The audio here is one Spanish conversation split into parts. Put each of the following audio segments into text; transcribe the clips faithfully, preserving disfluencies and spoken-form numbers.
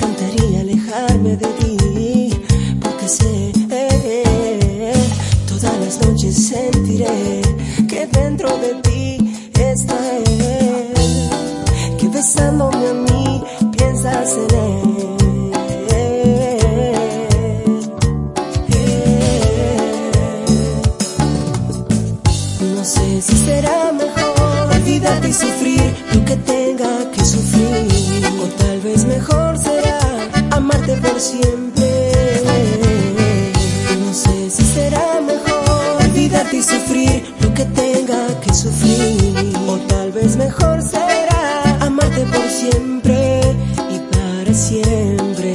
encantaría alejarme de ti, porque sé, todas las noches sentiré que dentro de ti está él, que besándome a mí piensas en él. No sé si será mejor olvidarte y sufrir lo que tenga que sufrir, o tal vez mejor será amarte por siempre. No sé si será mejor olvidarte y sufrir lo que tenga que sufrir, o tal vez mejor será amarte por siempre y para siempre.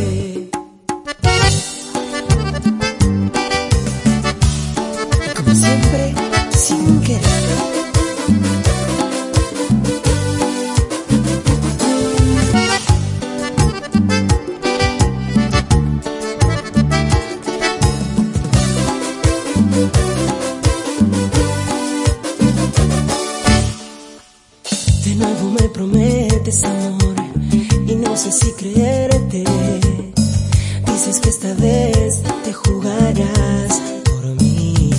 Como siempre, sin querer. De nuevo me prometes amor y no sé si creerte. Dices que esta vez te jugarás por mí,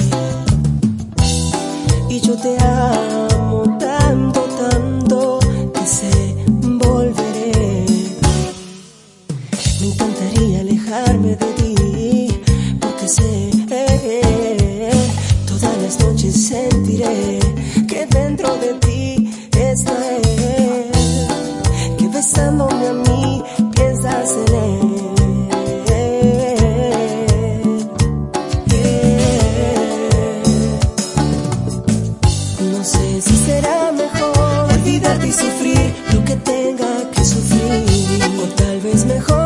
y yo te amo tanto, tanto que sé volveré. Me encantaría alejarme de ti, porque sé, todas las noches sentiré que dentro de ti está él, que besándome a mí piensas en él. No sé si será mejor olvidarte y sufrir lo que tenga que sufrir, o tal vez mejor